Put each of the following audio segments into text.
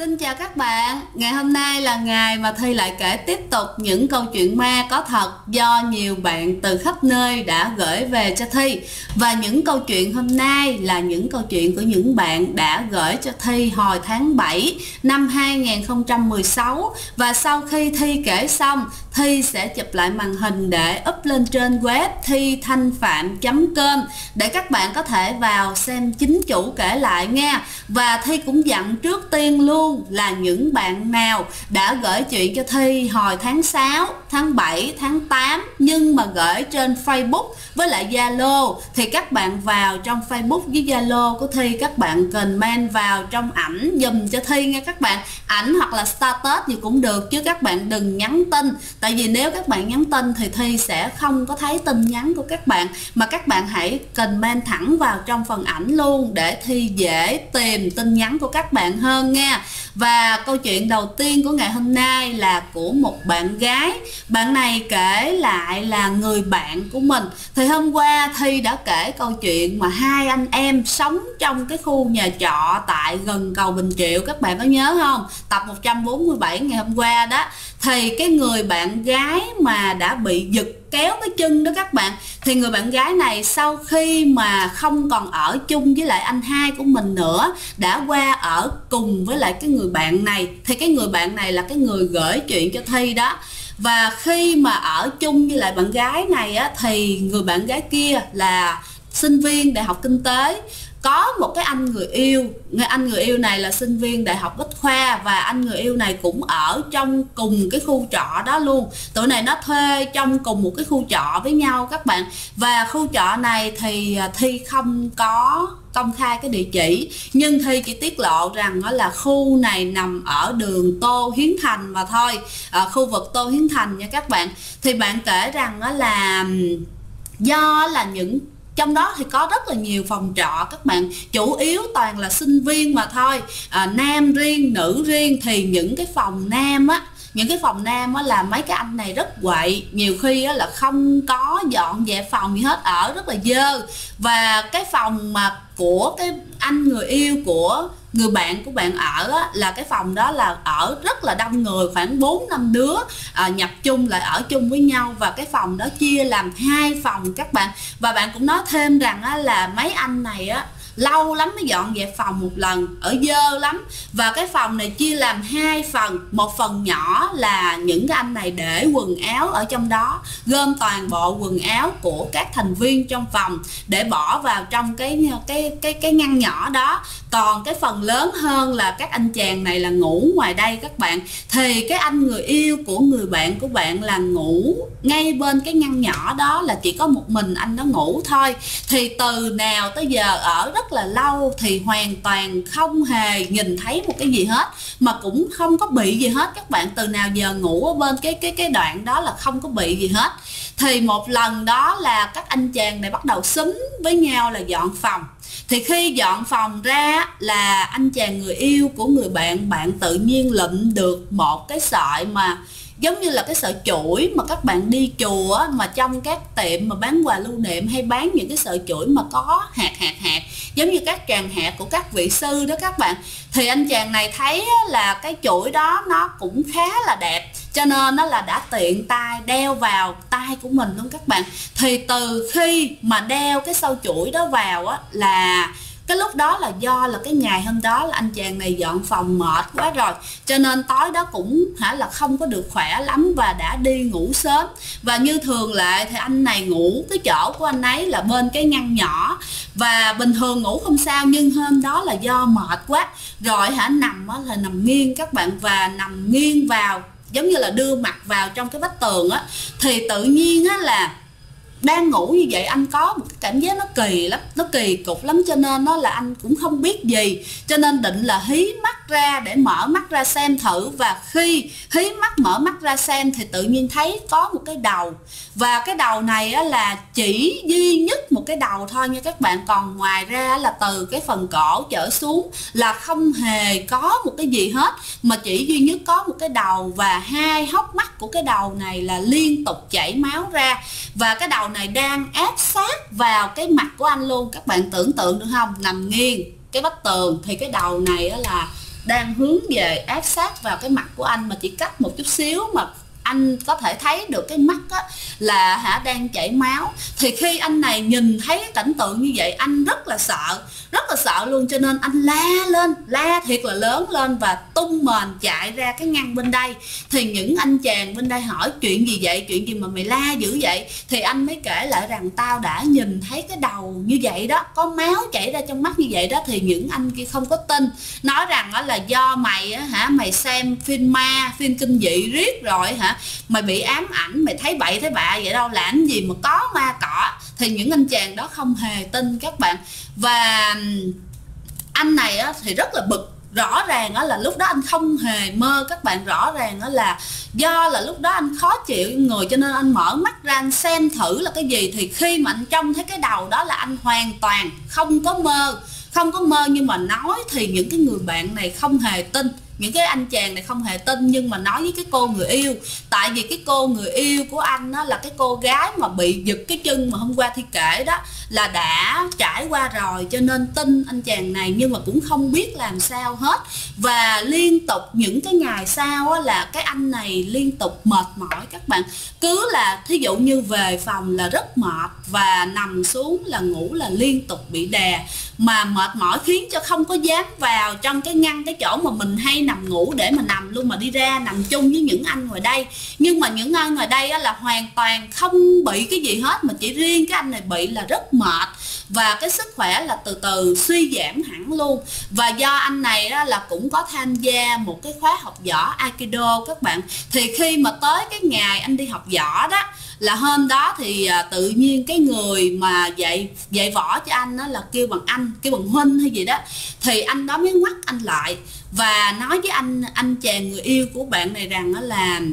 Xin chào các bạn, ngày hôm nay là ngày mà Thi lại kể tiếp tục những câu chuyện ma có thật do nhiều bạn từ khắp nơi đã gửi về cho Thi. Và những câu chuyện hôm nay là những câu chuyện của những bạn đã gửi cho Thi hồi tháng 7 năm 2016. Và sau khi Thi kể xong, Thi sẽ chụp lại màn hình để up lên trên web thithanhpham.com để các bạn có thể vào xem chính chủ kể lại nha. Và Thi cũng dặn trước tiên luôn là những bạn nào đã gửi chuyện cho Thi hồi tháng 6, tháng 7, tháng 8 nhưng mà gửi trên Facebook với lại Zalo thì các bạn vào trong Facebook với Zalo của Thi, các bạn comment vào trong ảnh dùm cho Thi nha các bạn. Ảnh hoặc là status gì cũng được chứ các bạn đừng nhắn tin. Tại vì nếu các bạn nhắn tin thì Thi sẽ không có thấy tin nhắn của các bạn, mà các bạn hãy comment thẳng vào trong phần ảnh luôn để Thi dễ tìm tin nhắn của các bạn hơn nha. Và câu chuyện đầu tiên của ngày hôm nay là của một bạn gái. Bạn này kể lại là người bạn của mình. Thì hôm qua Thi đã kể câu chuyện mà hai anh em sống trong cái khu nhà trọ tại gần cầu Bình Triệu, các bạn có nhớ không? Tập 147 ngày hôm qua đó. Thì cái người bạn gái mà đã bị giật kéo cái chân đó các bạn, thì người bạn gái này sau khi mà không còn ở chung với lại anh hai của mình nữa, đã qua ở cùng với lại cái người bạn này. Thì cái người bạn này là cái người gửi chuyện cho Thi đó. Và khi mà ở chung với lại bạn gái này á, thì người bạn gái kia là sinh viên đại học kinh tế, có một cái anh người yêu. Anh người yêu này là sinh viên đại học Bách Khoa, và anh người yêu này cũng ở trong cùng cái khu trọ đó luôn. Tụi này nó thuê trong cùng một cái khu trọ với nhau các bạn. Và khu trọ này thì Thi không có công khai cái địa chỉ, nhưng Thi chỉ tiết lộ rằng đó là khu này nằm ở đường Tô Hiến Thành mà thôi, ở khu vực Tô Hiến Thành nha các bạn. Thì bạn kể rằng đó là do là những trong đó thì có rất là nhiều phòng trọ các bạn, chủ yếu toàn là sinh viên mà thôi, nam riêng nữ riêng. Thì những cái phòng nam á là mấy cái anh này rất quậy, nhiều khi á là không có dọn dẹp phòng gì hết, ở rất là dơ. Và cái phòng mà của cái anh người yêu của người bạn của bạn ở á, là cái phòng đó là ở rất là đông người, khoảng 4-5 đứa nhập chung lại ở chung với nhau. Và cái phòng đó chia làm 2 phòng các bạn. Và bạn cũng nói thêm rằng á, là mấy anh này á lâu lắm mới dọn dẹp phòng một lần, ở dơ lắm. Và cái phòng này chia làm 2 phần, một phần nhỏ là những cái anh này để quần áo ở trong đó, gom toàn bộ quần áo của các thành viên trong phòng để bỏ vào trong cái ngăn nhỏ đó. Còn cái phần lớn hơn là các anh chàng này là ngủ ngoài đây các bạn. Thì cái anh người yêu của người bạn của bạn là ngủ ngay bên cái ngăn nhỏ đó, là chỉ có một mình anh đó ngủ thôi. Thì từ nào tới giờ ở rất là lâu thì hoàn toàn không hề nhìn thấy một cái gì hết, mà cũng không có bị gì hết các bạn. Từ nào giờ ngủ ở bên cái đoạn đó là không có bị gì hết. Thì một lần đó là các anh chàng này bắt đầu xúm với nhau là dọn phòng. Thì khi dọn phòng ra là anh chàng người yêu của người bạn tự nhiên lụm được một cái sợi mà giống như là cái sợi chuỗi mà các bạn đi chùa mà trong các tiệm mà bán quà lưu niệm hay bán những cái sợi chuỗi mà có hạt giống như các tràng hạt của các vị sư đó các bạn. Thì anh chàng này thấy là cái chuỗi đó nó cũng khá là đẹp, cho nên nó là đã tiện tay đeo vào tay của mình luôn các bạn. Thì từ khi mà đeo cái sâu chuỗi đó vào á, là cái lúc đó là do là cái ngày hôm đó là anh chàng này dọn phòng mệt quá rồi, cho nên tối đó cũng là không có được khỏe lắm và đã đi ngủ sớm. Và như thường lệ thì anh này ngủ cái chỗ của anh ấy là bên cái ngăn nhỏ, và bình thường ngủ không sao, nhưng hôm đó là do mệt quá rồi nằm á là nằm nghiêng các bạn, và nằm nghiêng vào giống như là đưa mặt vào trong cái vách tường á. Thì tự nhiên á là đang ngủ như vậy anh có một cái cảm giác nó kỳ lắm, nó kỳ cục lắm, cho nên nó là anh cũng không biết gì, cho nên định là hí mắt ra để mở mắt ra xem thử. Và khi hí mắt mở mắt ra xem thì tự nhiên thấy có một cái đầu, và cái đầu này á là chỉ duy nhất một cái đầu thôi nha các bạn, còn ngoài ra là từ cái phần cổ trở xuống là không hề có một cái gì hết, mà chỉ duy nhất có một cái đầu, và 2 hốc mắt của cái đầu này là liên tục chảy máu ra. Và cái đầu này đang áp sát vào cái mặt của anh luôn, các bạn tưởng tượng được không? Nằm nghiêng cái vách tường thì cái đầu này là đang hướng về áp sát vào cái mặt của anh, mà chỉ cách một chút xíu mà anh có thể thấy được cái mắt á, là đang chảy máu. Thì khi anh này nhìn thấy cái cảnh tượng như vậy, anh rất là sợ luôn, cho nên anh la lên, la thiệt là lớn lên và tung mền chạy ra cái ngăn bên đây. Thì những anh chàng bên đây hỏi chuyện gì vậy, chuyện gì mà mày la dữ vậy, thì anh mới kể lại rằng tao đã nhìn thấy cái đầu như vậy đó, có máu chảy ra trong mắt như vậy đó. Thì những anh kia không có tin, nói rằng là do mày mày xem phim ma, phim kinh dị riết rồi mày bị ám ảnh, mày thấy bậy thấy bạ vậy đâu, làm gì mà có ma cỏ. Thì những anh chàng đó không hề tin các bạn. Và anh này thì rất là bực. Rõ ràng là lúc đó anh không hề mơ các bạn, rõ ràng là do là lúc đó anh khó chịu người, cho nên anh mở mắt ra anh xem thử là cái gì. Thì khi mà anh trông thấy cái đầu đó là anh hoàn toàn không có mơ, nhưng mà nói thì những cái người bạn này không hề tin, những cái anh chàng này không hề tin. Nhưng mà nói với cái cô người yêu, tại vì cái cô người yêu của anh là cái cô gái mà bị giật cái chân mà hôm qua Thi kể đó, là đã trải qua rồi, cho nên tin anh chàng này, nhưng mà cũng không biết làm sao hết. Và liên tục những cái ngày sau là cái anh này liên tục mệt mỏi các bạn. Cứ là thí dụ như về phòng là rất mệt, và nằm xuống là ngủ là liên tục bị đè, mà mệt mỏi khiến cho không có dám vào trong cái ngăn, cái chỗ mà mình hay nằm ngủ để mà nằm luôn, mà đi ra nằm chung với những anh ngoài đây. Nhưng mà những anh ngoài đây là hoàn toàn không bị cái gì hết, mà chỉ riêng cái anh này bị là rất mệt, và cái sức khỏe là từ từ suy giảm hẳn luôn. Và do anh này là cũng có tham gia một cái khóa học võ Aikido các bạn. Thì khi mà tới cái ngày anh đi học võ đó, là hôm đó thì tự nhiên cái người mà dạy võ cho anh đó là kêu bằng huynh hay gì đó, thì anh đó mới ngoắt anh lại và nói với anh chàng người yêu của bạn này rằng là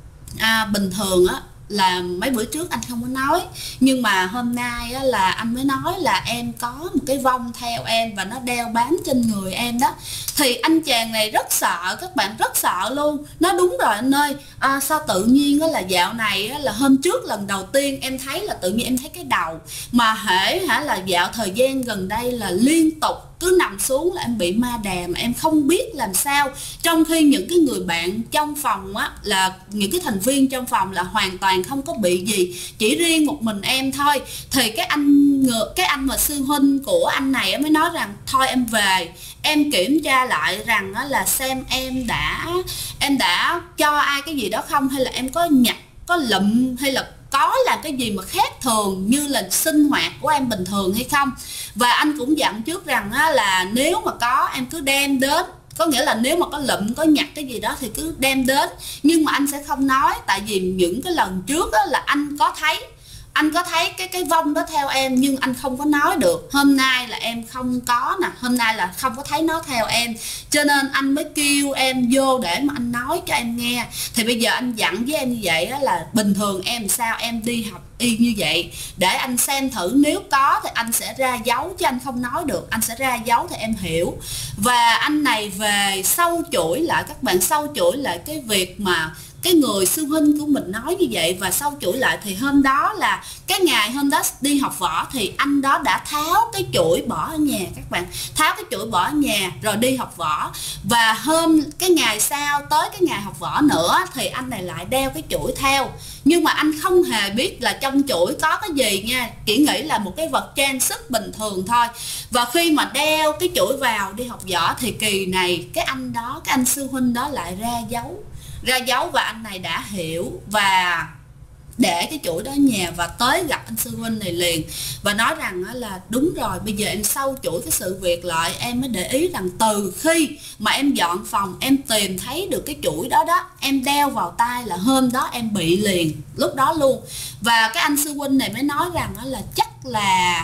bình thường là mấy bữa trước anh không có nói, nhưng mà hôm nay là anh mới nói là em có một cái vong theo em và nó đeo bám trên người em đó. Thì anh chàng này rất sợ các bạn, rất sợ luôn. Nói đúng rồi anh ơi, sao tự nhiên là dạo này là hôm trước lần đầu tiên em thấy là tự nhiên em thấy cái đầu, mà hễ là dạo thời gian gần đây là liên tục cứ nằm xuống là em bị ma đè mà em không biết làm sao. Trong khi những cái người bạn trong phòng là những cái thành viên trong phòng là hoàn toàn không có bị gì, chỉ riêng một mình em thôi. Thì cái anh mà sư huynh của anh này mới nói rằng thôi em về, em kiểm tra lại rằng là xem em đã cho ai cái gì đó không, hay là em có nhặt, có lụm, hay là có làm cái gì mà khác thường như là sinh hoạt của em bình thường hay không. Và anh cũng dặn trước rằng là nếu mà có em cứ đem đến, có nghĩa là nếu mà có lụm, có nhặt cái gì đó thì cứ đem đến, nhưng mà anh sẽ không nói. Tại vì những cái lần trước là anh có thấy cái vong đó theo em, nhưng anh không có nói được. Hôm nay là em không có nè, hôm nay là không có thấy nó theo em, cho nên anh mới kêu em vô để mà anh nói cho em nghe. Thì bây giờ anh dặn với em như vậy là bình thường em sao em đi học y như vậy, để anh xem thử, nếu có thì anh sẽ ra dấu, chứ anh không nói được, anh sẽ ra dấu thì em hiểu. Và anh này về sâu chuỗi lại các bạn, sâu chuỗi lại cái việc mà cái người sư huynh của mình nói như vậy. Và sâu chuỗi lại thì hôm đó là cái ngày hôm đó đi học võ, thì anh đó đã tháo cái chuỗi bỏ ở nhà các bạn, tháo cái chuỗi bỏ ở nhà rồi đi học võ. Và cái ngày sau tới cái ngày học võ nữa thì anh này lại đeo cái chuỗi theo, nhưng mà anh không hề biết là trong chuỗi có cái gì nha, chỉ nghĩ là một cái vật trang sức bình thường thôi. Và khi mà đeo cái chuỗi vào đi học võ thì kỳ này cái anh sư huynh đó lại ra dấu, và anh này đã hiểu và để cái chuỗi đó ở nhà và tới gặp anh sư huynh này liền, và nói rằng là đúng rồi, bây giờ em sâu chuỗi cái sự việc lại, em mới để ý rằng từ khi mà em dọn phòng em tìm thấy được cái chuỗi đó em đeo vào tay là hôm đó em bị liền lúc đó luôn. Và cái anh sư huynh này mới nói rằng là chắc là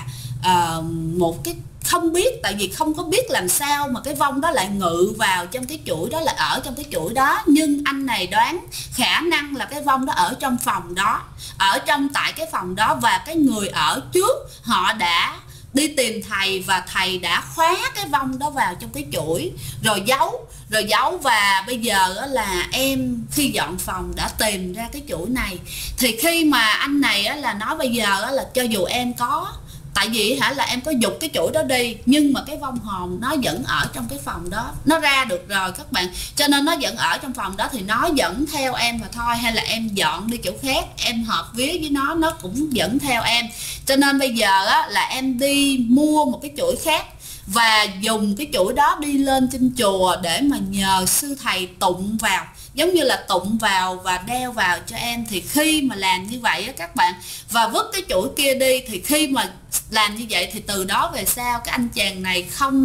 một cái không biết, tại vì không có biết làm sao mà cái vong đó lại ngự vào trong cái chuỗi đó, là ở trong cái chuỗi đó. Nhưng anh này đoán khả năng là cái vong đó ở trong phòng đó, tại cái phòng đó, và cái người ở trước họ đã đi tìm thầy và thầy đã khóa cái vong đó vào trong cái chuỗi rồi giấu. Và bây giờ là em khi dọn phòng đã tìm ra cái chuỗi này. Thì khi mà anh này là nói bây giờ là cho dù em có tại vì là em có giục cái chuỗi đó đi nhưng mà cái vong hồn nó vẫn ở trong cái phòng đó, nó ra được rồi các bạn, cho nên nó vẫn ở trong phòng đó thì nó vẫn theo em mà thôi, hay là em dọn đi chỗ khác em hợp vía với nó cũng vẫn theo em. Cho nên bây giờ là em đi mua một cái chuỗi khác và dùng cái chuỗi đó đi lên trên chùa để mà nhờ sư thầy tụng vào, giống như là tụng vào và đeo vào cho em. Thì khi mà làm như vậy các bạn, và vứt cái chuỗi kia đi, thì khi mà làm như vậy thì từ đó về sau cái anh chàng này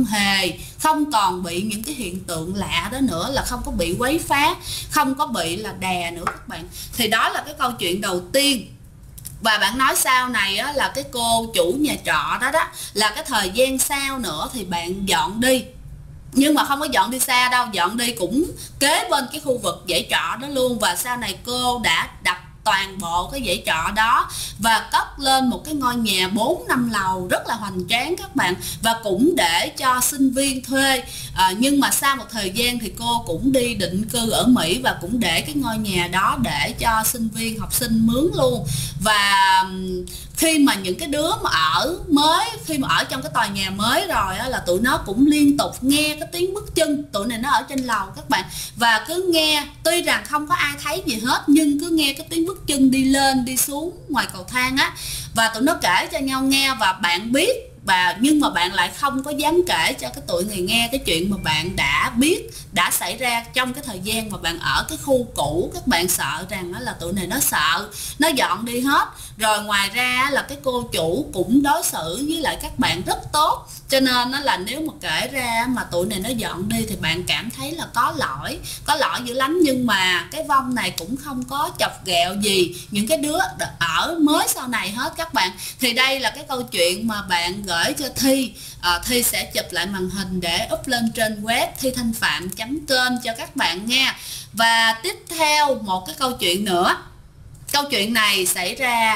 không còn bị những cái hiện tượng lạ đó nữa, là không có bị quấy phá, không có bị là đè nữa các bạn. Thì đó là cái câu chuyện đầu tiên. Và bạn nói sau này là cái cô chủ nhà trọ đó là cái thời gian sau nữa thì bạn dọn đi, nhưng mà không có dọn đi xa đâu, dọn đi cũng kế bên cái khu vực dãy trọ đó luôn. Và sau này cô đã đập toàn bộ cái dãy trọ đó và cất lên một cái ngôi nhà 4-5 lầu rất là hoành tráng các bạn, và cũng để cho sinh viên thuê. Nhưng mà sau một thời gian thì cô cũng đi định cư ở Mỹ và cũng để cái ngôi nhà đó để cho sinh viên học sinh mướn luôn. Và khi mà những cái đứa mà khi mà ở trong cái tòa nhà mới rồi là tụi nó cũng liên tục nghe cái tiếng bước chân. Tụi này nó ở trên lầu các bạn, và cứ nghe, tuy rằng không có ai thấy gì hết nhưng cứ nghe cái tiếng bước chân đi lên đi xuống ngoài cầu thang và tụi nó kể cho nhau nghe. Và bạn biết, nhưng mà bạn lại không có dám kể cho cái tụi này nghe cái chuyện mà bạn đã biết đã xảy ra trong cái thời gian mà bạn ở cái khu cũ. Các bạn sợ rằng là tụi này nó sợ, nó dọn đi hết rồi. Ngoài ra là cái cô chủ cũng đối xử với lại các bạn rất tốt, cho nên là nếu mà kể ra mà tụi này nó dọn đi thì bạn cảm thấy là có lỗi dữ lắm. Nhưng mà cái vong này cũng không có chọc ghẹo gì những cái đứa ở mới sau này hết các bạn. Thì đây là cái câu chuyện mà bạn gửi cho Thi. Thi sẽ chụp lại màn hình để up lên trên web thithanhpham.com cho các bạn nha. Và tiếp theo một cái câu chuyện nữa. Câu chuyện này xảy ra,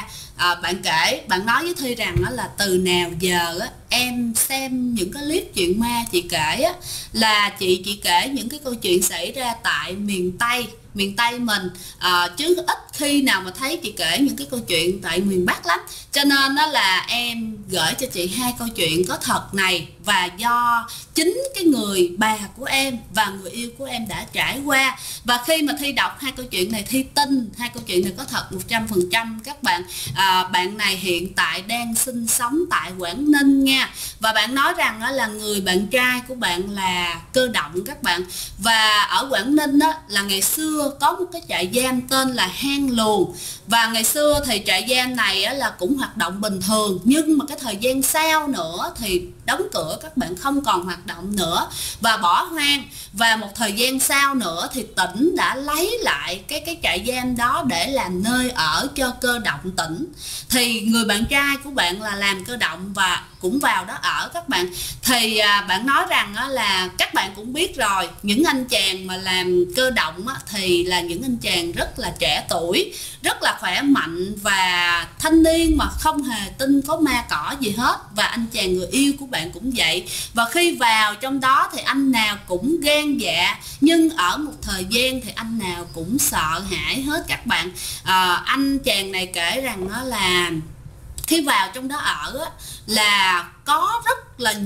bạn nói với Thi rằng là từ nào giờ em xem những cái clip chuyện ma chị kể là chị kể những cái câu chuyện xảy ra tại miền Tây mình, chứ ít khi nào mà thấy chị kể những cái câu chuyện tại miền Bắc lắm. Cho nên là em gửi cho chị 2 câu chuyện có thật này, và do chính cái người bà của em và người yêu của em đã trải qua. Và khi mà Thi đọc 2 câu chuyện này, Thi tin 2 câu chuyện này có thật 100% các bạn. Bạn này hiện tại đang sinh sống tại Quảng Ninh nha. Và bạn nói rằng là người bạn trai của bạn là cơ động các bạn. Và ở Quảng Ninh là ngày xưa có một cái trại giam tên là Hang Luồn. Và ngày xưa thì trại giam này là cũng hoạt động bình thường, nhưng mà cái thời gian sau nữa thì đóng cửa các bạn, không còn hoạt động nữa và bỏ hoang. Và một thời gian sau nữa thì tỉnh đã lấy lại cái trại giam đó để làm nơi ở cho cơ động tỉnh. Thì người bạn trai của bạn là làm cơ động và cũng vào đó ở các bạn. Thì bạn nói rằng là các bạn cũng biết rồi, những anh chàng mà làm cơ động thì là những anh chàng rất là trẻ tuổi, rất là khỏe mạnh và thanh niên, mà không hề tin có ma cỏ gì hết. Và anh chàng người yêu của bạn cũng vậy. Và khi vào trong đó thì anh nào cũng gan dạ, nhưng ở một thời gian thì anh nào cũng sợ hãi hết các bạn. Anh chàng này kể rằng là khi vào trong đó ở là có rất là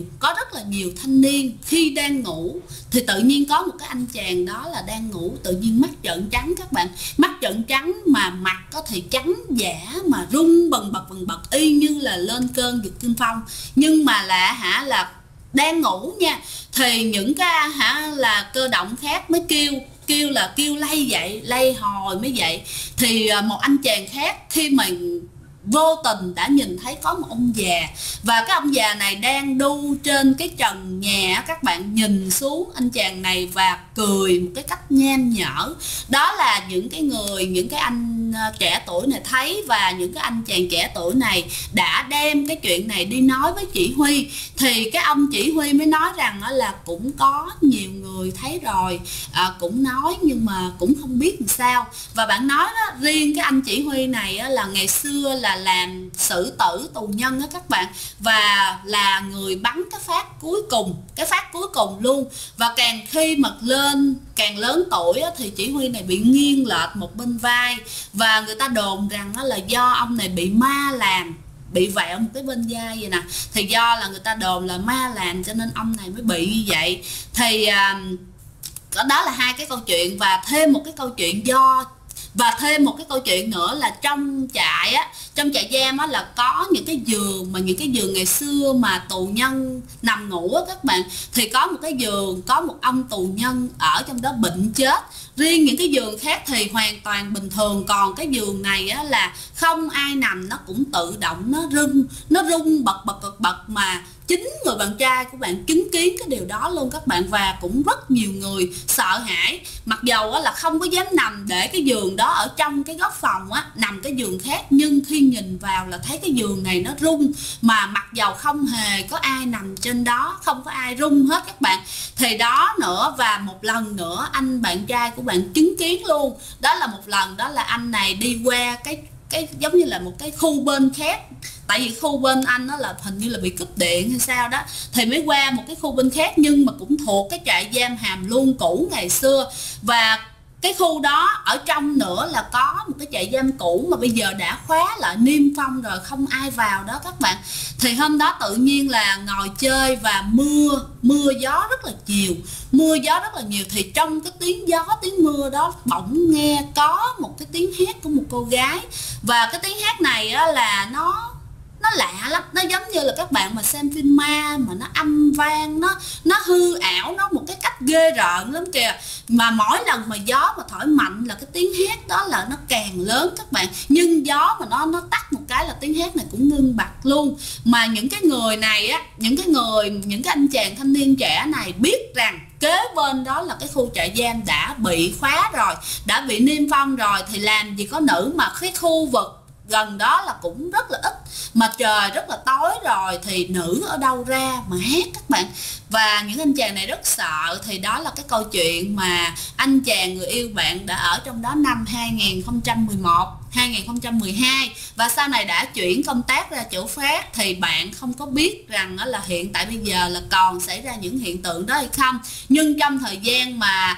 nhiều thanh niên khi đang ngủ thì tự nhiên có một cái anh chàng đó là đang ngủ, tự nhiên mắt trợn trắng các bạn, mắt trợn trắng mà mặt có thì trắng giả mà rung bần bật y như là lên cơn giật kinh phong. Nhưng mà là đang ngủ nha, thì những cái là cơ động khác mới kêu lay dậy, lay hồi mới dậy. Thì một anh chàng khác khi mà vô tình đã nhìn thấy có một ông già, và cái ông già này đang đu trên cái trần nhà, các bạn nhìn xuống anh chàng này và cười một cái cách nham nhở. Đó là những cái anh trẻ tuổi này thấy, và những cái anh chàng trẻ tuổi này đã đem cái chuyện này đi nói với chỉ huy. Thì cái ông chỉ huy mới nói rằng là cũng có nhiều người thấy rồi, cũng nói nhưng mà cũng không biết làm sao. Và bạn nói đó, riêng cái anh chỉ huy này là ngày xưa là làm xử tử tù nhân đó các bạn, và là người bắn cái phát cuối cùng luôn. Và càng khi mà càng lớn tuổi thì chỉ huy này bị nghiêng lệch một bên vai, và người ta đồn rằng là do ông này bị ma làm. bị vẹo một cái bên vai vậy nè, thì do là người ta đồn là ma làm cho nên ông này mới bị như vậy. Thì đó là hai cái câu chuyện, và thêm một cái câu chuyện nữa là trong trại giam á là có những cái giường, mà những cái giường ngày xưa mà tù nhân nằm ngủ á các bạn, thì có một cái giường có một ông tù nhân ở trong đó bệnh chết. Riêng những cái giường khác thì hoàn toàn bình thường, còn cái giường này á là không ai nằm, nó cũng tự động nó rung bật, mà chính người bạn trai của bạn chứng kiến cái điều đó luôn các bạn, và cũng rất nhiều người sợ hãi, mặc dầu là không có dám nằm để cái giường đó ở trong cái góc phòng nằm cái giường khác, nhưng khi nhìn vào là thấy cái giường này nó rung, mà mặc dầu không hề có ai nằm trên đó, không có ai rung hết các bạn. Thì đó nữa, và một lần nữa anh bạn trai của bạn chứng kiến luôn, đó là một lần đó là anh này đi qua cái giống như là một cái khu bên khác, tại vì khu bên anh đó là hình như là bị cúp điện hay sao đó, thì mới qua một cái khu bên khác, nhưng mà cũng thuộc cái trại giam Hàm Luông cũ ngày xưa. Và cái khu đó ở trong nữa là có một cái trại giam cũ mà bây giờ đã khóa lại niêm phong rồi, không ai vào đó các bạn. Thì hôm đó tự nhiên là ngồi chơi và mưa gió rất là nhiều, thì trong cái tiếng gió tiếng mưa đó bỗng nghe có một cái tiếng hét của một cô gái, và cái tiếng hét này là nó lạ lắm, nó giống như là các bạn mà xem phim ma mà nó âm vang, nó hư ảo, nó một cái cách ghê rợn lắm kìa. Mà mỗi lần mà gió mà thổi mạnh là cái tiếng hét đó là nó càng lớn các bạn, nhưng gió mà nó tắt một cái là tiếng hét này cũng ngưng bặt luôn. Mà những cái người này những cái anh chàng thanh niên trẻ này biết rằng kế bên đó là cái khu trại giam đã bị khóa rồi, đã bị niêm phong rồi, thì làm gì có nữ, mà cái khu vực gần đó là cũng rất là ít, mà trời rất là tối rồi, thì nữ ở đâu ra mà hét các bạn. Và những anh chàng này rất sợ. Thì đó là cái câu chuyện mà anh chàng người yêu bạn đã ở trong đó năm 2011 2012, và sau này đã chuyển công tác ra chỗ khác. Thì bạn không có biết rằng đó là hiện tại bây giờ là còn xảy ra những hiện tượng đó hay không, nhưng trong thời gian mà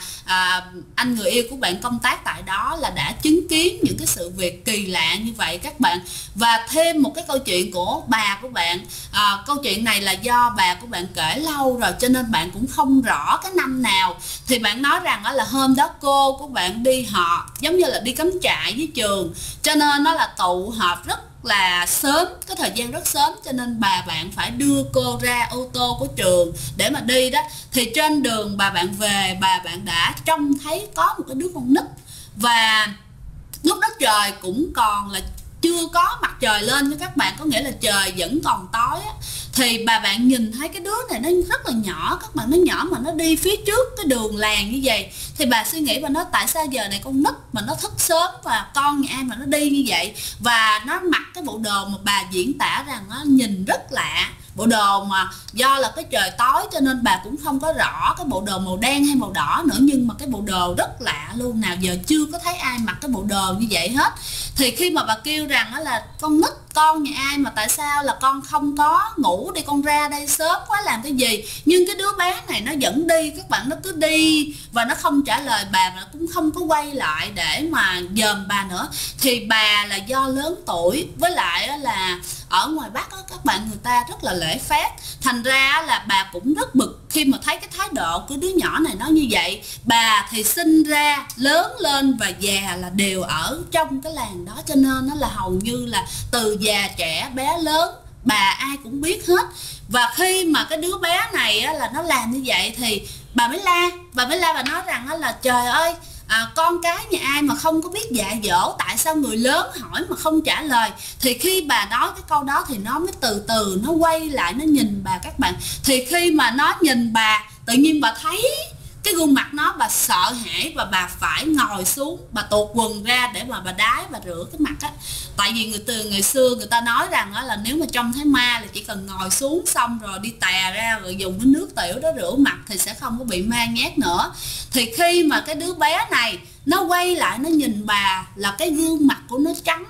anh người yêu của bạn công tác tại đó là đã chứng kiến những cái sự việc kỳ lạ như vậy các bạn. Và thêm một cái câu chuyện của bà của bạn, câu chuyện này là do bà của bạn kể lâu rồi cho nên bạn cũng không rõ cái năm nào. Thì bạn nói rằng đó là hôm đó cô của bạn đi họp, giống như là đi cắm trại với trường, cho nên nó là tụ họp rất là sớm, cái thời gian rất sớm, cho nên bà bạn phải đưa cô ra ô tô của trường để mà đi đó. Thì trên đường bà bạn về, bà bạn đã trông thấy có một cái đứa con nít, và lúc đó trời cũng còn là chưa có mặt trời lên cho các bạn, có nghĩa là trời vẫn còn tối á. Thì bà bạn nhìn thấy cái đứa này nó rất là nhỏ các bạn, nó nhỏ mà nó đi phía trước cái đường làng như vậy. Thì bà suy nghĩ và nói tại sao giờ này con nít mà nó thức sớm và con nhà ai mà nó đi như vậy, và nó mặc cái bộ đồ mà bà diễn tả rằng nó nhìn rất lạ. Bộ đồ mà do là cái trời tối cho nên bà cũng không có rõ cái bộ đồ màu đen hay màu đỏ nữa, nhưng mà cái bộ đồ rất lạ luôn, nào giờ chưa có thấy ai mặc cái bộ đồ như vậy hết. Thì khi mà bà kêu rằng đó là con nít, con nhà ai mà tại sao là con không có ngủ đi, con ra đây sớm quá làm cái gì, nhưng cái đứa bé này nó vẫn đi các bạn, nó cứ đi và nó không trả lời bà, và cũng không có quay lại để mà dòm bà nữa. Thì bà là do lớn tuổi, với lại là ở ngoài Bắc đó, các bạn người ta rất là lễ phép, thành ra là bà cũng rất bực khi mà thấy cái thái độ của đứa nhỏ này nó như vậy. Bà thì sinh ra lớn lên và già là đều ở trong cái làng đó, cho nên nó là hầu như là từ già trẻ bé lớn bà ai cũng biết hết. Và khi mà cái đứa bé này là nó làm như vậy thì bà mới la bà nói rằng là trời ơi, con cái nhà ai mà không có biết dạy dỗ, tại sao người lớn hỏi mà không trả lời. Thì khi bà nói cái câu đó thì nó mới từ từ nó quay lại nó nhìn bà các bạn. Thì khi mà nó nhìn bà, tự nhiên bà thấy cái gương mặt nó, bà sợ hãi và bà phải ngồi xuống, bà tuột quần ra để mà bà đái và rửa cái mặt á. Tại vì người xưa người ta nói rằng là nếu mà trông thấy ma là chỉ cần ngồi xuống xong rồi đi tè ra rồi dùng cái nước tiểu đó rửa mặt thì sẽ không có bị ma nhát nữa. Thì khi mà cái đứa bé này nó quay lại nó nhìn bà là cái gương mặt của nó trắng,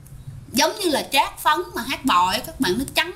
giống như là trát phấn mà hát bội các bạn, nó trắng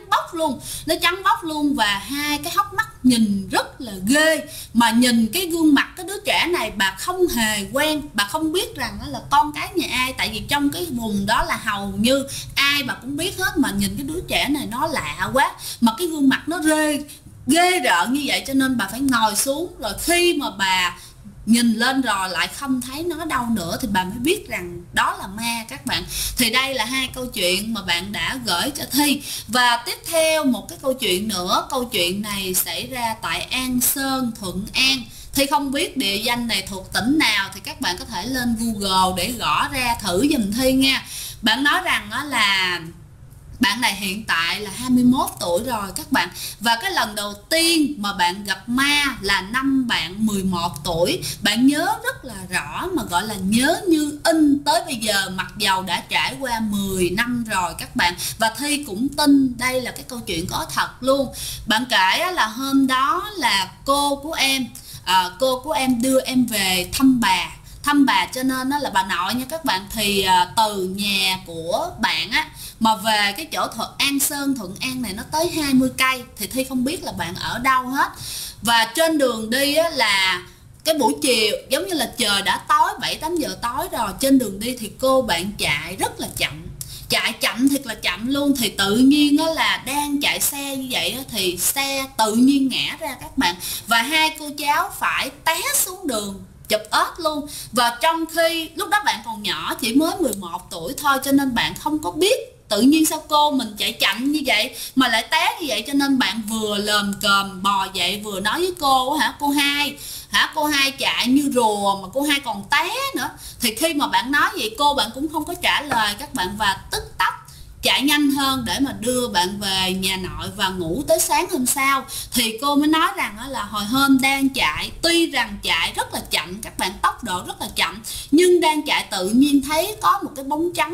bóc luôn, và hai cái hốc mắt nhìn rất là ghê. Mà nhìn cái gương mặt cái đứa trẻ này bà không hề quen, bà không biết rằng đó là con cái nhà ai, tại vì trong cái vùng đó là hầu như ai ai bà cũng biết hết, mà nhìn cái đứa trẻ này nó lạ quá, mà cái gương mặt nó ghê rợn như vậy, cho nên bà phải ngồi xuống. Rồi khi mà bà nhìn lên rồi lại không thấy nó đâu nữa thì bà mới biết rằng đó là ma các bạn. Thì đây là hai câu chuyện mà bạn đã gửi cho Thi. Và tiếp theo một cái câu chuyện nữa, câu chuyện này xảy ra tại An Sơn, Thuận An. Thi không biết địa danh này thuộc tỉnh nào thì các bạn có thể lên Google để gõ ra thử giùm Thi nha. Bạn nói rằng đó là bạn này hiện tại là 21 tuổi rồi các bạn. Và cái lần đầu tiên mà bạn gặp ma là năm bạn 11 tuổi. Bạn nhớ rất là rõ, mà gọi là nhớ như in tới bây giờ, mặc dầu đã trải qua 10 năm rồi các bạn. Và Thi cũng tin đây là cái câu chuyện có thật luôn. Bạn kể là hôm đó là cô của em đưa em về thăm bà, cho nên đó là bà nội nha các bạn. Thì từ nhà của bạn á mà về cái chỗ An Sơn, Thuận An này nó tới 20 cây. Thì Thi không biết là bạn ở đâu hết. Và trên đường đi á, là cái buổi chiều, giống như là trời đã tối, 7-8 giờ tối rồi. Trên đường đi thì cô bạn chạy rất là chậm, chạy chậm thiệt là chậm luôn. Thì tự nhiên đó là đang chạy xe như vậy đó, thì xe tự nhiên ngã ra các bạn. Và hai cô cháu phải té xuống đường chụp ớt luôn. Và trong khi lúc đó bạn còn nhỏ, chỉ mới 11 tuổi thôi, cho nên bạn không có biết tự nhiên sao cô mình chạy chậm như vậy mà lại té như vậy. Cho nên bạn vừa lồm cồm bò dậy vừa nói với cô cô hai chạy như rùa mà cô hai còn té nữa. Thì khi mà bạn nói vậy, cô bạn cũng không có trả lời các bạn, và tức tốc chạy nhanh hơn để mà đưa bạn về nhà nội và ngủ tới sáng hôm sau. Thì cô mới nói rằng là hồi hôm đang chạy, tuy rằng chạy rất là chậm các bạn, tốc độ rất là chậm, nhưng đang chạy tự nhiên thấy có một cái bóng trắng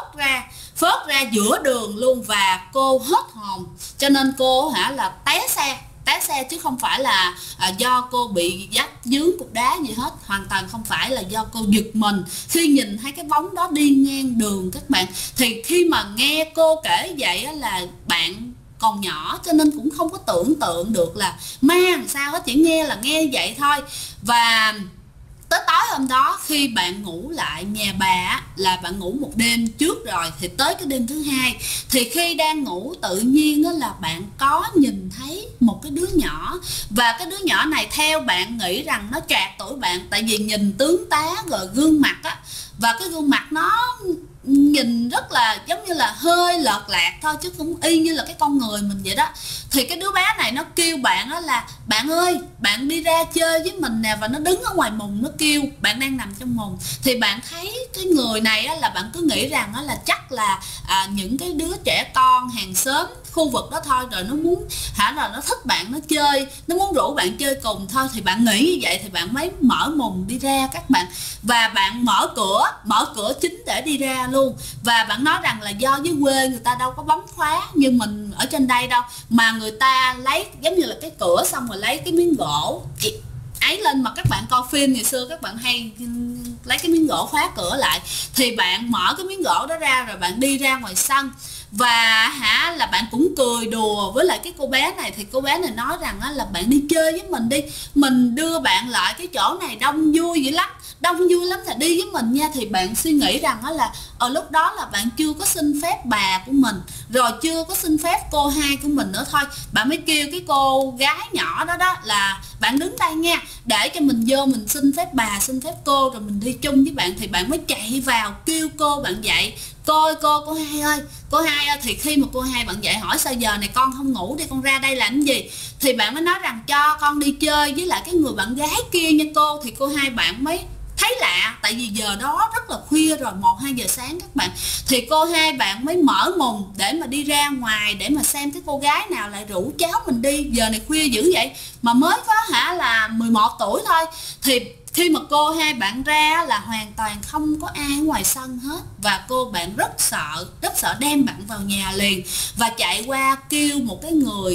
phớt ra giữa đường luôn, và cô hết hồn. Cho nên cô là té xe chứ không phải là do cô bị dắt dướng cục đá gì hết, hoàn toàn không phải là do cô giật mình khi nhìn thấy cái bóng đó đi ngang đường các bạn. Thì khi mà nghe cô kể vậy là bạn còn nhỏ, cho nên cũng không có tưởng tượng được là ma làm sao hết, chỉ nghe là nghe vậy thôi. Và tới tối hôm đó khi bạn ngủ lại nhà bà là bạn ngủ một đêm trước rồi, thì tới cái đêm thứ hai thì khi đang ngủ tự nhiên đó là bạn có nhìn thấy một cái đứa nhỏ. Và cái đứa nhỏ này theo bạn nghĩ rằng nó trạc tuổi bạn, tại vì nhìn tướng tá rồi gương mặt á, và cái gương mặt nó nhìn rất là giống như là hơi lợt lạc thôi, chứ cũng y như là cái con người mình vậy đó. Thì cái đứa bé này nó kêu bạn đó là bạn ơi, bạn đi ra chơi với mình nè. Và nó đứng ở ngoài mùng, nó kêu bạn đang nằm trong mùng. Thì bạn thấy cái người này á, là bạn cứ nghĩ rằng đó là chắc là những cái đứa trẻ con hàng xóm khu vực đó thôi, rồi nó muốn rồi nó thích bạn, nó chơi, nó muốn rủ bạn chơi cùng thôi. Thì bạn nghĩ như vậy thì bạn mới mở mùng đi ra các bạn. Và bạn mở cửa chính để đi ra luôn. Và bạn nói rằng là do dưới quê người ta đâu có bấm khóa như mình ở trên đây đâu, mà người ta lấy giống như là cái cửa xong rồi lấy cái miếng gỗ ấy lên. Mà các bạn coi phim ngày xưa các bạn hay lấy cái miếng gỗ khóa cửa lại. Thì bạn mở cái miếng gỗ đó ra rồi bạn đi ra ngoài sân. Và là bạn cũng cười đùa với lại cái cô bé này. Thì cô bé này nói rằng là bạn đi chơi với mình đi, mình đưa bạn lại cái chỗ này đông vui dữ lắm, thì đi với mình nha. Thì bạn suy nghĩ rằng là ở lúc đó là bạn chưa có xin phép bà của mình, rồi chưa có xin phép cô hai của mình nữa thôi. Bạn mới kêu cái cô gái nhỏ đó là bạn đứng đây nha, để cho mình vô mình xin phép bà, xin phép cô, rồi mình đi chung với bạn. Thì bạn mới chạy vào kêu cô bạn dậy, cô hai ơi. Thì khi mà cô hai bạn dậy hỏi sao giờ này con không ngủ đi, con ra đây làm cái gì, thì bạn mới nói rằng cho con đi chơi với lại cái người bạn gái kia nha cô. Thì cô hai bạn mới thấy lạ, tại vì giờ đó rất là khuya rồi, 1-2 giờ sáng các bạn. Thì cô hai bạn mới mở mùng để mà đi ra ngoài để mà xem cái cô gái nào lại rủ cháu mình đi, giờ này khuya dữ vậy mà mới có là 11 tuổi thôi. Thì khi mà cô hai bạn ra là hoàn toàn không có ai ở ngoài sân hết. Và cô bạn rất sợ đem bạn vào nhà liền. Và chạy qua kêu một cái người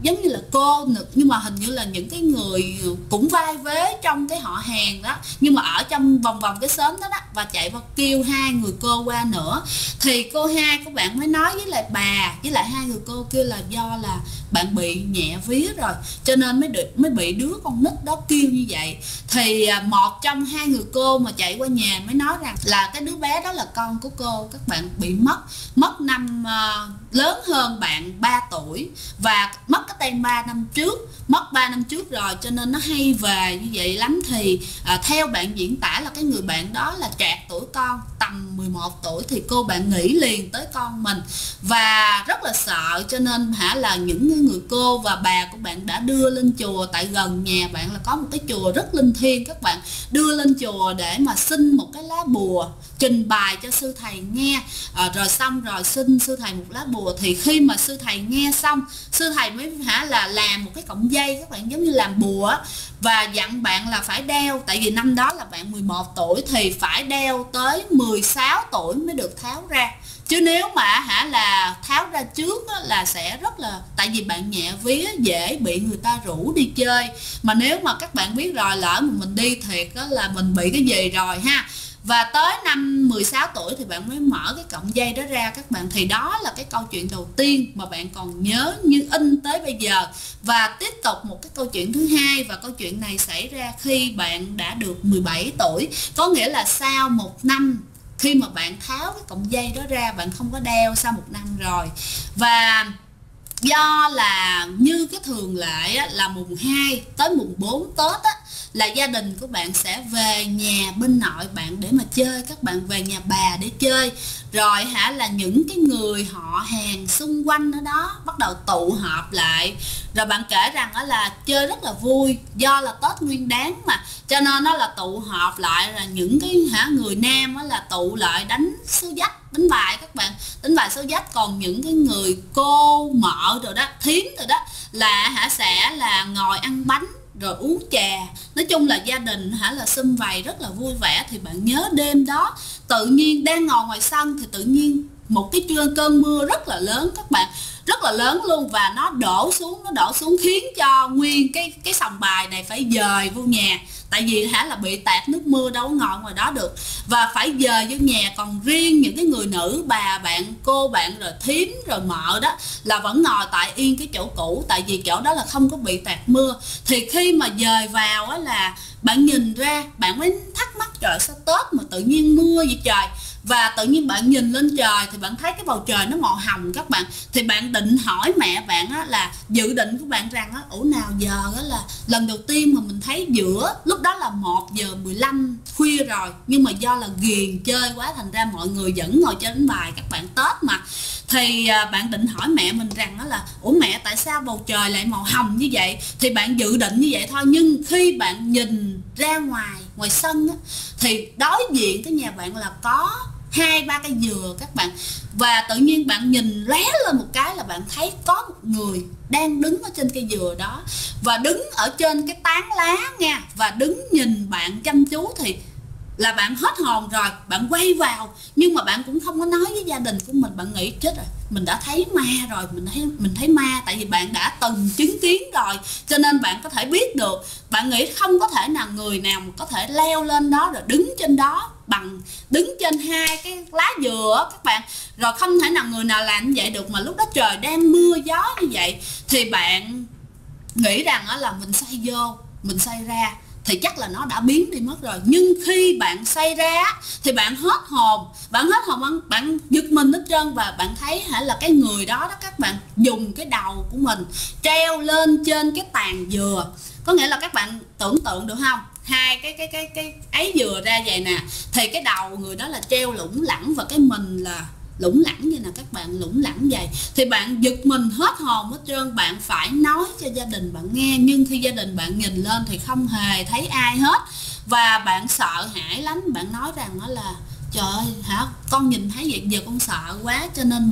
giống như là cô, nhưng mà hình như là những cái người cũng vai vế trong cái họ hàng đó, nhưng mà ở trong vòng vòng cái xóm đó, và chạy vào kêu hai người cô qua nữa. Thì cô hai của bạn mới nói với lại bà với lại hai người cô kêu là do là bạn bị nhẹ vía rồi cho nên mới bị đứa con nít đó kêu như vậy. Thì một trong hai người cô mà chạy qua nhà mới nói rằng là cái đứa bé đó là con của cô, các bạn bị mất năm lớn hơn bạn 3 tuổi và mất cái tay 3 năm trước, mất 3 năm trước rồi, cho nên nó hay về như vậy lắm. Thì theo bạn diễn tả là cái người bạn đó là trạc tuổi con, tầm 11 tuổi, thì cô bạn nghĩ liền tới con mình và rất là sợ, cho nên là những người cô và bà của bạn đã đưa lên chùa, tại gần nhà bạn là có một cái chùa rất linh thiêng, các bạn đưa lên chùa để mà xin một cái lá bùa, trình bày cho sư thầy nghe, rồi xong rồi xin sư thầy một lá bùa. Thì khi mà sư thầy nghe xong, sư thầy mới là làm một cái cọng dây, các bạn, giống như làm bùa, và dặn bạn là phải đeo, tại vì năm đó là bạn 11 tuổi thì phải đeo tới 16 tuổi mới được tháo ra, chứ nếu mà là tháo ra trước là sẽ rất là, tại vì bạn nhẹ vía dễ bị người ta rủ đi chơi, mà nếu mà các bạn biết rồi, lỡ mà mình đi thiệt là mình bị cái gì rồi ha. Và tới năm 16 tuổi thì bạn mới mở cái cọng dây đó ra, các bạn. Thì đó là cái câu chuyện đầu tiên mà bạn còn nhớ như in tới bây giờ. Và tiếp tục một cái câu chuyện thứ hai, và câu chuyện này xảy ra khi bạn đã được 17 tuổi, có nghĩa là sau một năm khi mà bạn tháo cái cọng dây đó ra, bạn không có đeo sau một năm rồi. Và do là như cái thường lệ là mùng 2 tới mùng 4 Tết là gia đình của bạn sẽ về nhà bên nội bạn để mà chơi, các bạn về nhà bà để chơi, rồi là những cái người họ hàng xung quanh ở đó bắt đầu tụ họp lại. Rồi bạn kể rằng là chơi rất là vui, do là Tết Nguyên Đán mà, cho nên nó là tụ họp lại, là những cái người nam là tụ lại đánh số dách, đánh bài, các bạn, đánh bài số dách. Còn những cái người cô mợ rồi đó, thím rồi đó là sẽ là ngồi ăn bánh rồi uống trà. Nói chung là gia đình là sum vầy rất là vui vẻ. Thì bạn nhớ đêm đó tự nhiên đang ngồi ngoài sân thì tự nhiên một cái cơn mưa rất là lớn, các bạn, rất là lớn luôn, và nó đổ xuống khiến cho nguyên cái sòng bài này phải dời vô nhà, tại vì là bị tạt nước mưa, đâu có ngồi ngoài đó được, và phải dời vô nhà. Còn riêng những cái người nữ, bà bạn, cô bạn, rồi thím, rồi mợ đó là vẫn ngồi tại yên cái chỗ cũ, tại vì chỗ đó là không có bị tạt mưa. Thì khi mà dời vào là bạn nhìn ra, bạn mới thắc mắc, trời sao Tết mà tự nhiên mưa vậy trời. Và tự nhiên bạn nhìn lên trời thì bạn thấy cái bầu trời nó màu hồng, các bạn. Thì bạn định hỏi mẹ bạn là dự định của bạn rằng ủa nào giờ là lần đầu tiên mà mình thấy giữa, lúc đó là 1:15 khuya rồi, nhưng mà do là ghiền chơi quá thành ra mọi người vẫn ngồi chơi đánh bài, các bạn, Tết mà. Thì bạn định hỏi mẹ mình rằng là ủa mẹ, tại sao bầu trời lại màu hồng như vậy? Thì bạn dự định như vậy thôi, nhưng khi bạn nhìn ra ngoài sân thì đối diện cái nhà bạn là có 2-3 cây dừa, các bạn. Và tự nhiên bạn nhìn lóe lên một cái là bạn thấy có một người đang đứng ở trên cây dừa đó, và đứng ở trên cái tán lá nha, và đứng nhìn bạn chăm chú. Thì là bạn hết hồn rồi, bạn quay vào, nhưng mà bạn cũng không có nói với gia đình của mình. Bạn nghĩ chết rồi, mình đã thấy ma rồi, mình thấy ma, tại vì bạn đã từng chứng kiến rồi, cho nên bạn có thể biết được. Bạn nghĩ không có thể nào người nào mà có thể leo lên đó rồi đứng trên đó, bằng đứng trên 2 cái lá dừa, các bạn, rồi không thể nào người nào làm như vậy được, mà lúc đó trời đang mưa gió như vậy. Thì bạn nghĩ rằng là mình xoay vô, mình xoay ra thì chắc là nó đã biến đi mất rồi. Nhưng khi bạn xoay ra thì bạn hết hồn, bạn giật mình hết trơn. Và bạn thấy là cái người đó các bạn dùng cái đầu của mình treo lên trên cái tàn dừa. Có nghĩa là các bạn tưởng tượng được không, 2 cái ấy dừa ra vậy nè, thì cái đầu người đó là treo lủng lẳng, và cái mình là lủng lẳng như nè, các bạn, lủng lẳng vậy. Thì bạn giật mình hết hồn hết trơn. Bạn phải nói cho gia đình bạn nghe, nhưng khi gia đình bạn nhìn lên thì không hề thấy ai hết, và bạn sợ hãi lắm. Bạn nói rằng đó là trời ơi con nhìn thấy vậy giờ con sợ quá. Cho nên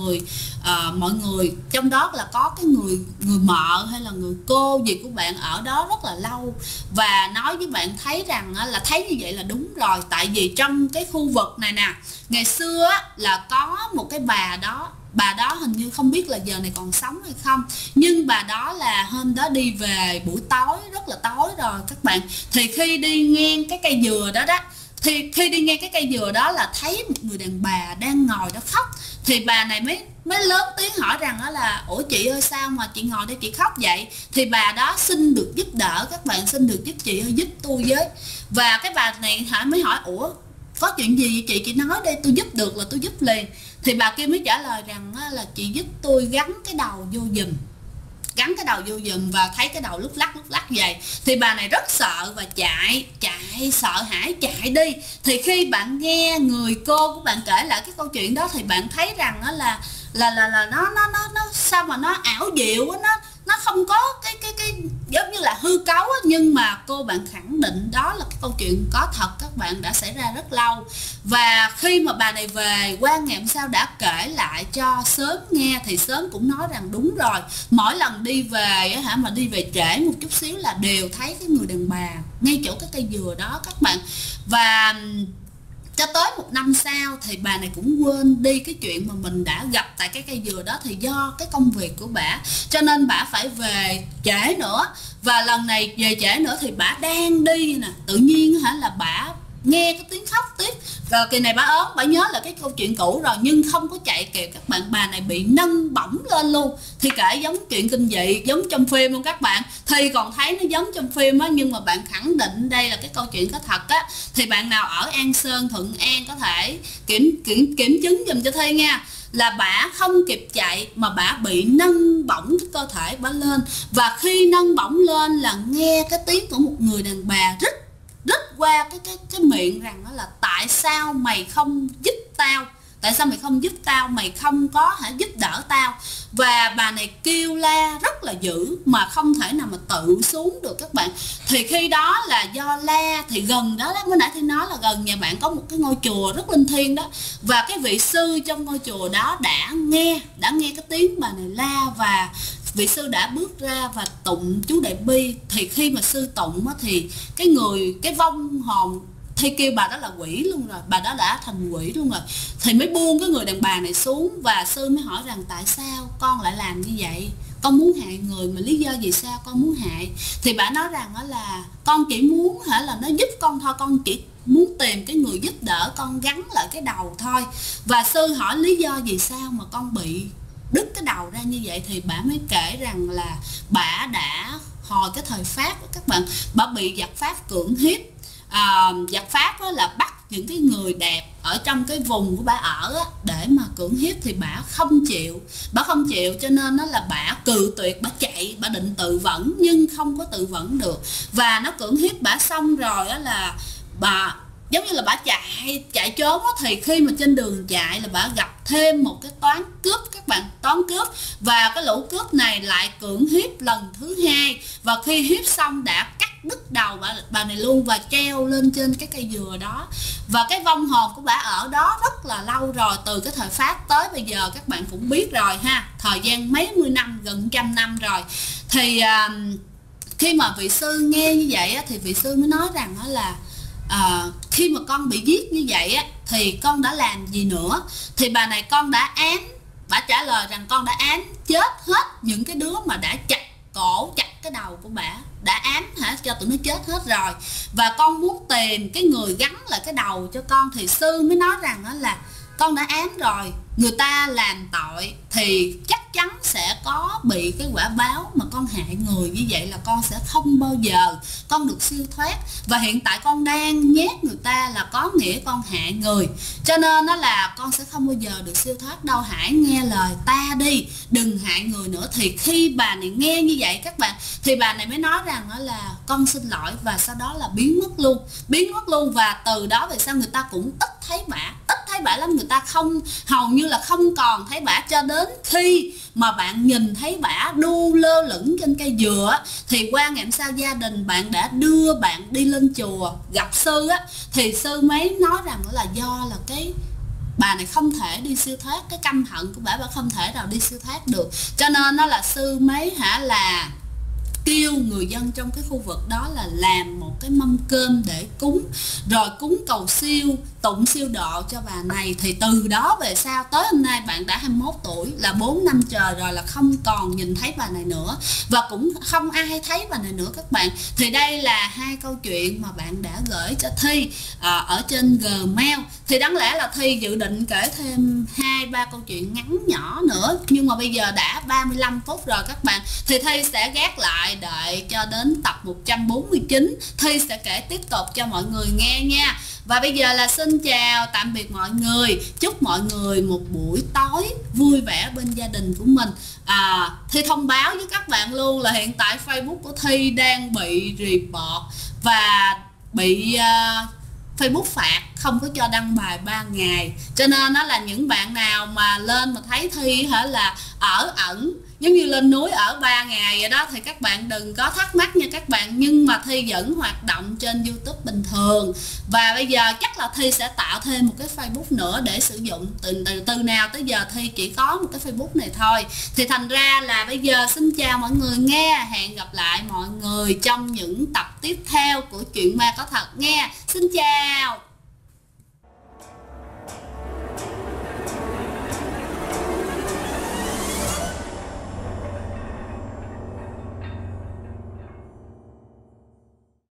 mọi người trong đó là có cái người mợ hay là người cô gì của bạn ở đó rất là lâu, và nói với bạn thấy rằng là thấy như vậy là đúng rồi. Tại vì trong cái khu vực này nè, ngày xưa là có một cái bà đó, bà đó hình như không biết là giờ này còn sống hay không, nhưng bà đó là hôm đó đi về buổi tối, rất là tối rồi các bạn. Thì khi đi ngang cái cây dừa đó đó, thì khi đi ngang cái cây dừa đó là thấy một người đàn bà đang ngồi đó khóc. Thì bà này mới lớn tiếng hỏi rằng đó là ủa chị ơi, sao mà chị ngồi đây chị khóc vậy? Thì bà đó xin được giúp đỡ các bạn, xin được giúp chị ơi, giúp tôi với. Và cái bà này mới hỏi ủa có chuyện gì vậy chị nói đây, tôi giúp được là tôi giúp liền. Thì bà kia mới trả lời rằng là chị giúp tôi gắn cái đầu vô giùm, gắn cái đầu vô giùm, và thấy cái đầu lúc lắc vậy. Thì bà này rất sợ và chạy sợ hãi chạy đi. Thì khi bạn nghe người cô của bạn kể lại cái câu chuyện đó thì bạn thấy rằng đó là nó sao mà nó ảo diệu quá, nó không có cái giống như là hư cấu á, nhưng mà cô bạn khẳng định đó là cái câu chuyện có thật các bạn, đã xảy ra rất lâu. Và khi mà bà này về, quan ngày hôm sau đã kể lại cho Sớm nghe, thì Sớm cũng nói rằng đúng rồi, mỗi lần đi về mà đi về trễ một chút xíu là đều thấy cái người đàn bà ngay chỗ cái cây dừa đó các bạn. Và cho tới một năm sau thì bà này cũng quên đi cái chuyện mà mình đã gặp tại cái cây dừa đó. Thì do cái công việc của bà cho nên bà phải về trễ nữa. Và lần này về trễ nữa thì bà đang đi nè, tự nhiên là bà nghe cái tiếng khóc tiếp. Rồi kỳ này bà ớn, bà nhớ là cái câu chuyện cũ rồi nhưng không có chạy kịp các bạn. Bà này bị nâng bổng lên luôn. Thì kể giống chuyện kinh dị, giống trong phim luôn các bạn. Thì còn thấy nó giống trong phim á, nhưng mà bạn khẳng định đây là cái câu chuyện có thật á. Thì bạn nào ở An Sơn, Thuận An có thể kiểm chứng giùm cho Thi nha. Là bả không kịp chạy mà bả bị nâng bổng cái cơ thể bả lên. Và khi nâng bổng lên là nghe cái tiếng của một người đàn bà rít qua cái miệng rằng đó là tại sao mày không giúp tao, tại sao mày không giúp tao, mày không có giúp đỡ tao. Và bà này kêu la rất là dữ mà không thể nào mà tự xuống được các bạn. Thì khi đó là do la, thì gần đó mới nãy thì nói là gần nhà bạn có một cái ngôi chùa rất linh thiêng đó. Và cái vị sư trong ngôi chùa đó đã nghe cái tiếng bà này la, và vị sư đã bước ra và tụng chú Đại Bi. Thì khi mà sư tụng thì cái vong hồn, Thi kêu bà đó là quỷ luôn rồi, bà đó đã thành quỷ luôn rồi, thì mới buông cái người đàn bà này xuống. Và sư mới hỏi rằng tại sao con lại làm như vậy, con muốn hại người mà lý do gì sao con muốn hại. Thì bà nói rằng đó là con chỉ muốn là nó giúp con thôi, con chỉ muốn tìm cái người giúp đỡ con gắn lại cái đầu thôi. Và sư hỏi lý do gì sao mà con bị đứt cái đầu ra như vậy. Thì bà mới kể rằng là bà đã hồi cái thời Pháp các bạn, bà bị giặc Pháp cưỡng hiếp. Giặc Pháp là bắt những cái người đẹp ở trong cái vùng của bà ở để mà cưỡng hiếp. Thì bà không chịu cho nên nó là bà cự tuyệt, bà chạy, bà định tự vẫn nhưng không có tự vẫn được. Và nó cưỡng hiếp bà xong rồi là bà giống như là bà chạy trốn á. Thì khi mà trên đường chạy là bà gặp thêm một cái toán cướp các bạn, toán cướp. Và cái lũ cướp này lại cưỡng hiếp lần thứ hai, và khi hiếp xong đã cắt đứt đầu bà này luôn và treo lên trên cái cây dừa đó. Và cái vong hồn của bà ở đó rất là lâu rồi, từ cái thời Pháp tới bây giờ các bạn cũng biết rồi ha, thời gian mấy mươi năm, gần 100 năm rồi. Thì khi mà vị sư nghe như vậy thì vị sư mới nói rằng đó là khi mà con bị giết như vậy thì con đã làm gì nữa. Thì bà này bà trả lời rằng con đã ám chết hết những cái đứa mà đã chặt cổ, chặt cái đầu của bà, đã ám cho tụi nó chết hết rồi. Và con muốn tìm cái người gắn lại cái đầu cho con. Thì sư mới nói rằng đó là con đã ám rồi, người ta làm tội thì chắc chắn sẽ có bị cái quả báo, mà con hại người như vậy là con sẽ không bao giờ con được siêu thoát. Và hiện tại con đang nhét người ta là có nghĩa con hại người, cho nên đó là con sẽ không bao giờ được siêu thoát đâu, hãy nghe lời ta đi, đừng hại người nữa. Thì khi bà này nghe như vậy các bạn, thì bà này mới nói rằng đó là con xin lỗi, và sau đó là biến mất luôn. Và từ đó về sau người ta cũng ít thấy bả lắm, người ta hầu như là không còn thấy bả, cho đến khi mà bạn nhìn thấy bả đu lơ lửng trên cây dừa. Thì qua ngày hôm sau gia đình bạn đã đưa bạn đi lên chùa gặp sư thì sư mới nói rằng là do là cái bà này không thể đi siêu thoát, cái căm hận của bả không thể nào đi siêu thoát được, cho nên nó là sư mấy là kêu người dân trong cái khu vực đó là làm một cái mâm cơm để cúng, rồi cúng cầu siêu, tụng siêu độ cho bà này. Thì từ đó về sau tới hôm nay bạn đã 21 tuổi, là 4 năm trời rồi là không còn nhìn thấy bà này nữa, và cũng không ai thấy bà này nữa các bạn. Thì đây là hai câu chuyện mà bạn đã gửi cho Thi ở trên Gmail. Thì đáng lẽ là Thi dự định kể thêm 2-3 câu chuyện ngắn nhỏ nữa, nhưng mà bây giờ đã 35 phút rồi các bạn, thì Thi sẽ gác lại đợi cho đến tập 149 Thi sẽ kể tiếp tục cho mọi người nghe nha. Và bây giờ là xin chào tạm biệt mọi người, chúc mọi người một buổi tối vui vẻ bên gia đình của mình. Thi thông báo với các bạn luôn là hiện tại Facebook của Thi đang bị report và bị Facebook phạt không có cho đăng bài 3 ngày. Cho nên đó là những bạn nào mà lên mà thấy Thi là ở ẩn giống như lên núi ở 3 ngày vậy đó thì các bạn đừng có thắc mắc nha các bạn. Nhưng mà Thi vẫn hoạt động trên YouTube bình thường, và bây giờ chắc là Thi sẽ tạo thêm một cái Facebook nữa để sử dụng. Từ nào tới giờ Thi chỉ có một cái Facebook này thôi. Thì thành ra là bây giờ xin chào mọi người nghe, hẹn gặp lại mọi người trong những tập tiếp theo của Chuyện Ma Có Thật nghe. Xin chào.